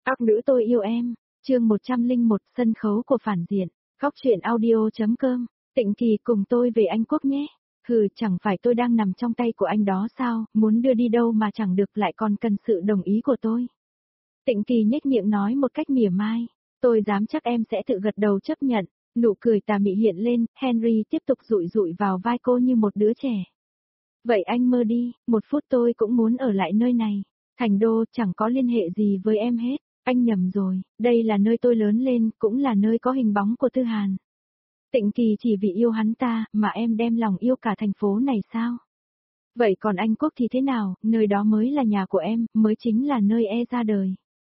Các nữ tôi yêu em, chương 101 sân khấu của phản diện, góc truyện audio.com, Tịnh Kỳ cùng tôi về Anh Quốc nhé. Hừ, chẳng phải tôi đang nằm trong tay của anh đó sao, muốn đưa đi đâu mà chẳng được lại còn cần sự đồng ý của tôi. Tịnh Kỳ nhếch miệng nói một cách mỉa mai, tôi dám chắc em sẽ tự gật đầu chấp nhận, nụ cười tà mị hiện lên, Henry tiếp tục dụi dụi vào vai cô như một đứa trẻ. Vậy anh mơ đi, một phút tôi cũng muốn ở lại nơi này, Thành Đô chẳng có liên hệ gì với em hết. Anh nhầm rồi, đây là nơi tôi lớn lên, cũng là nơi có hình bóng của Tư Hàn. Tịnh Kỳ chỉ vì yêu hắn ta, mà em đem lòng yêu cả thành phố này sao? Vậy còn Anh Quốc thì thế nào, nơi đó mới là nhà của em, mới chính là nơi ra đời.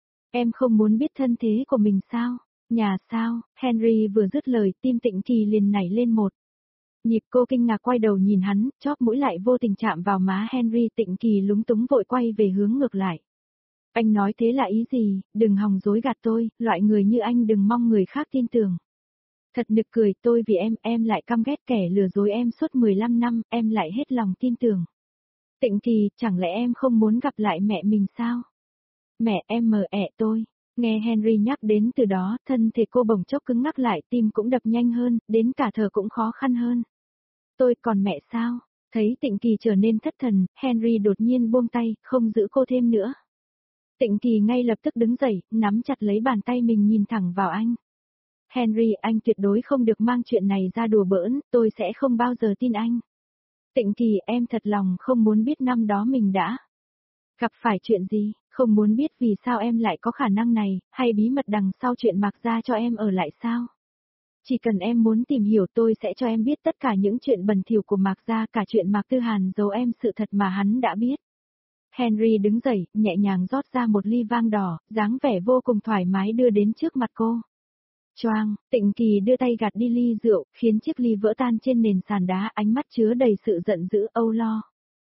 Em không muốn biết thân thế của mình sao? Nhà sao? Henry vừa dứt lời, tim Tịnh Kỳ liền nảy lên một nhịp, cô kinh ngạc quay đầu nhìn hắn, chóp mũi lại vô tình chạm vào má Henry. Tịnh Kỳ lúng túng vội quay về hướng ngược lại. Anh nói thế là ý gì, đừng hòng dối gạt tôi, loại người như anh đừng mong người khác tin tưởng. Thật nực cười, tôi vì em lại căm ghét kẻ lừa dối em suốt 15 năm, em lại hết lòng tin tưởng. Tịnh Kỳ, chẳng lẽ em không muốn gặp lại mẹ mình sao? Mẹ em mờ ẹ tôi. Nghe Henry nhắc đến từ đó, thân thể cô bỗng chốc cứng ngắc lại, tim cũng đập nhanh hơn, đến cả thở cũng khó khăn hơn. Tôi còn mẹ sao? Thấy Tịnh Kỳ trở nên thất thần, Henry đột nhiên buông tay, không giữ cô thêm nữa. Tịnh Kỳ ngay lập tức đứng dậy, nắm chặt lấy bàn tay mình nhìn thẳng vào anh. Henry, anh tuyệt đối không được mang chuyện này ra đùa bỡn, tôi sẽ không bao giờ tin anh. Tịnh Kỳ, em thật lòng không muốn biết năm đó mình đã gặp phải chuyện gì, không muốn biết vì sao em lại có khả năng này, hay bí mật đằng sau chuyện Mạc Gia cho em ở lại sao. Chỉ cần em muốn tìm hiểu tôi sẽ cho em biết tất cả những chuyện bẩn thỉu của Mạc Gia, cả chuyện Mạc Tư Hàn giấu em sự thật mà hắn đã biết. Henry đứng dậy, nhẹ nhàng rót ra một ly vang đỏ, dáng vẻ vô cùng thoải mái đưa đến trước mặt cô. Choang, Tịnh Kỳ đưa tay gạt đi ly rượu, khiến chiếc ly vỡ tan trên nền sàn đá, ánh mắt chứa đầy sự giận dữ, âu lo.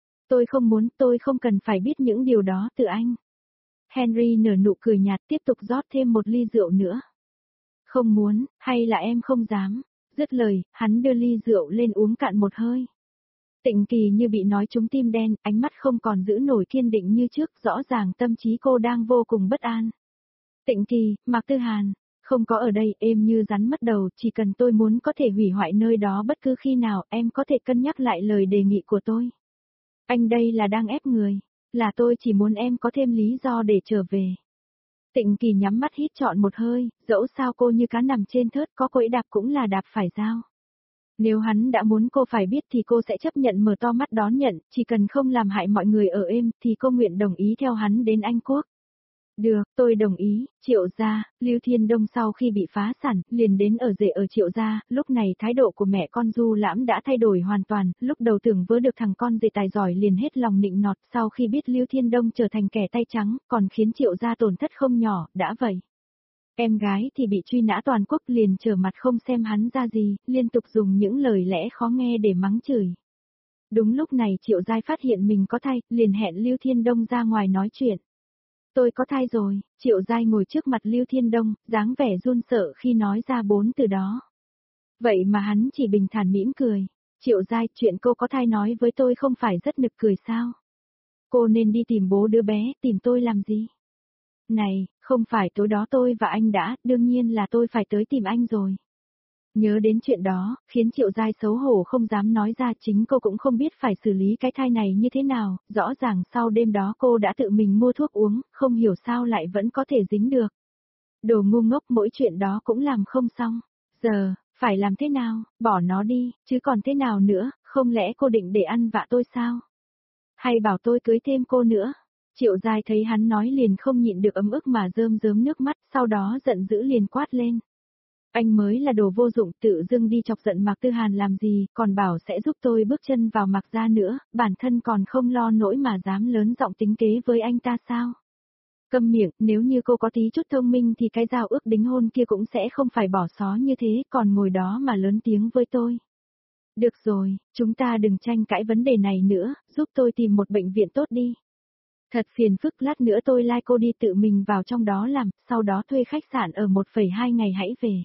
Tôi không cần phải biết những điều đó từ anh. Henry nở nụ cười nhạt, tiếp tục rót thêm một ly rượu nữa. Không muốn, hay là em không dám? Dứt lời, hắn đưa ly rượu lên uống cạn một hơi. Tịnh Kỳ như bị nói trúng tim đen, ánh mắt không còn giữ nổi kiên định như trước, rõ ràng tâm trí cô đang vô cùng bất an. Tịnh Kỳ, Mạc Tư Hàn, không có ở đây, êm như rắn mất đầu, chỉ cần tôi muốn có thể hủy hoại nơi đó bất cứ khi nào, em có thể cân nhắc lại lời đề nghị của tôi. Anh đây là đang ép người, là tôi chỉ muốn em có thêm lý do để trở về. Tịnh Kỳ nhắm mắt hít trọn một hơi, dẫu sao cô như cá nằm trên thớt, có quẫy đạp cũng là đạp phải dao. Nếu hắn đã muốn cô phải biết thì cô sẽ chấp nhận mở to mắt đón nhận, chỉ cần không làm hại mọi người ở êm thì cô nguyện đồng ý theo hắn đến Anh Quốc. Được, tôi đồng ý. Triệu gia, Lưu Thiên Đông sau khi bị phá sản, liền đến ở rể ở Triệu gia, lúc này thái độ của mẹ con Du Lãm đã thay đổi hoàn toàn, lúc đầu tưởng vớ được thằng con rể tài giỏi liền hết lòng nịnh nọt, sau khi biết Lưu Thiên Đông trở thành kẻ tay trắng, còn khiến Triệu gia tổn thất không nhỏ, đã vậy. Em gái thì bị truy nã toàn quốc, liền trở mặt không xem hắn ra gì, liên tục dùng những lời lẽ khó nghe để mắng chửi. Đúng lúc này Triệu Giai phát hiện mình có thai, liền hẹn Lưu Thiên Đông ra ngoài nói chuyện. Tôi có thai rồi, Triệu Giai ngồi trước mặt Lưu Thiên Đông, dáng vẻ run sợ khi nói ra 4 từ đó. Vậy mà hắn chỉ bình thản mỉm cười. Triệu Giai, chuyện cô có thai nói với tôi không phải rất nực cười sao? Cô nên đi tìm bố đứa bé, tìm tôi làm gì? Này, không phải tối đó tôi và anh đã, đương nhiên là tôi phải tới tìm anh rồi. Nhớ đến chuyện đó, khiến Triệu Giai xấu hổ không dám nói ra, chính cô cũng không biết phải xử lý cái thai này như thế nào, rõ ràng sau đêm đó cô đã tự mình mua thuốc uống, không hiểu sao lại vẫn có thể dính được. Đồ ngu ngốc, mỗi chuyện đó cũng làm không xong. Giờ, phải làm thế nào, bỏ nó đi, chứ còn thế nào nữa, không lẽ cô định để ăn vạ tôi sao? Hay bảo tôi cưới thêm cô nữa? Triệu Giai thấy hắn nói liền không nhịn được ấm ức mà rơm rớm nước mắt, sau đó giận dữ liền quát lên. Anh mới là đồ vô dụng, tự dưng đi chọc giận Mạc Tư Hàn làm gì, còn bảo sẽ giúp tôi bước chân vào Mạc gia nữa, bản thân còn không lo nỗi mà dám lớn giọng tính kế với anh ta sao? Câm miệng, nếu như cô có tí chút thông minh thì cái giao ước đính hôn kia cũng sẽ không phải bỏ xó như thế, còn ngồi đó mà lớn tiếng với tôi. Được rồi, chúng ta đừng tranh cãi vấn đề này nữa, giúp tôi tìm một bệnh viện tốt đi. Thật phiền phức, lát nữa tôi lai cô đi tự mình vào trong đó làm, sau đó thuê khách sạn ở 1,2 ngày hãy về.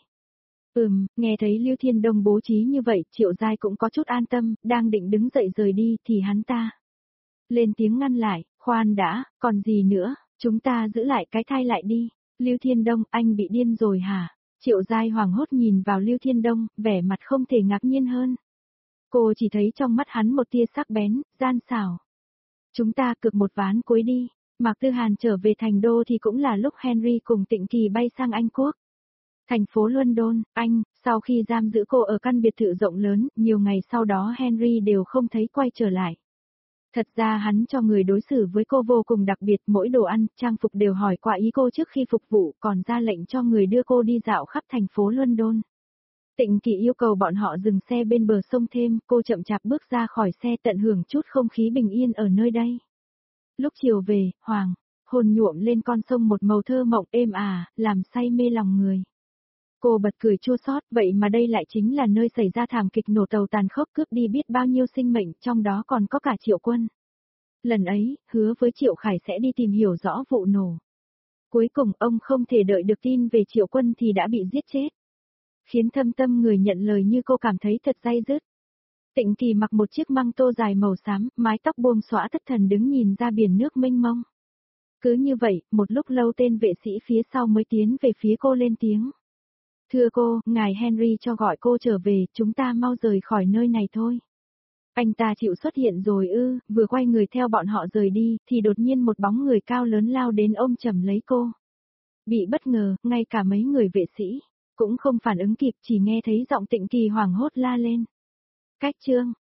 Nghe thấy Lưu Thiên Đông bố trí như vậy, Triệu Giai cũng có chút an tâm, đang định đứng dậy rời đi thì hắn ta lên tiếng ngăn lại, khoan đã, còn gì nữa, chúng ta giữ lại cái thai lại đi. Lưu Thiên Đông, anh bị điên rồi hả? Triệu Giai hoảng hốt nhìn vào Lưu Thiên Đông, vẻ mặt không thể ngạc nhiên hơn. Cô chỉ thấy trong mắt hắn một tia sắc bén, gian xảo. Chúng ta cược một ván cuối đi. Mạc Tư Hàn trở về thành đô thì cũng là lúc Henry cùng Tịnh Kỳ bay sang Anh Quốc. Thành phố London, Anh, sau khi giam giữ cô ở căn biệt thự rộng lớn, nhiều ngày sau đó Henry đều không thấy quay trở lại. Thật ra hắn cho người đối xử với cô vô cùng đặc biệt, mỗi đồ ăn, trang phục đều hỏi qua ý cô trước khi phục vụ, còn ra lệnh cho người đưa cô đi dạo khắp thành phố London. Tịnh Kỳ yêu cầu bọn họ dừng xe bên bờ sông thêm, cô chậm chạp bước ra khỏi xe tận hưởng chút không khí bình yên ở nơi đây. Lúc chiều về, hoàng hôn nhuộm lên con sông một màu thơ mộng êm làm say mê lòng người. Cô bật cười chua xót, vậy mà đây lại chính là nơi xảy ra thảm kịch nổ tàu tàn khốc cướp đi biết bao nhiêu sinh mệnh, trong đó còn có cả Triệu Quân. Lần ấy, hứa với Triệu Khải sẽ đi tìm hiểu rõ vụ nổ. Cuối cùng ông không thể đợi được tin về Triệu Quân thì đã bị giết chết. Khiến thâm tâm người nhận lời như cô cảm thấy thật day dứt. Tịnh Kỳ mặc một chiếc măng tô dài màu xám, mái tóc buông xõa thất thần đứng nhìn ra biển nước mênh mông. Cứ như vậy, một lúc lâu tên vệ sĩ phía sau mới tiến về phía cô lên tiếng. Thưa cô, ngài Henry cho gọi cô trở về, chúng ta mau rời khỏi nơi này thôi. Anh ta chịu xuất hiện rồi ư, vừa quay người theo bọn họ rời đi, thì đột nhiên một bóng người cao lớn lao đến ôm chầm lấy cô. Bị bất ngờ, ngay cả mấy người vệ sĩ cũng không phản ứng kịp, chỉ nghe thấy giọng Tịnh Kỳ hoảng hốt la lên. Cách Trương,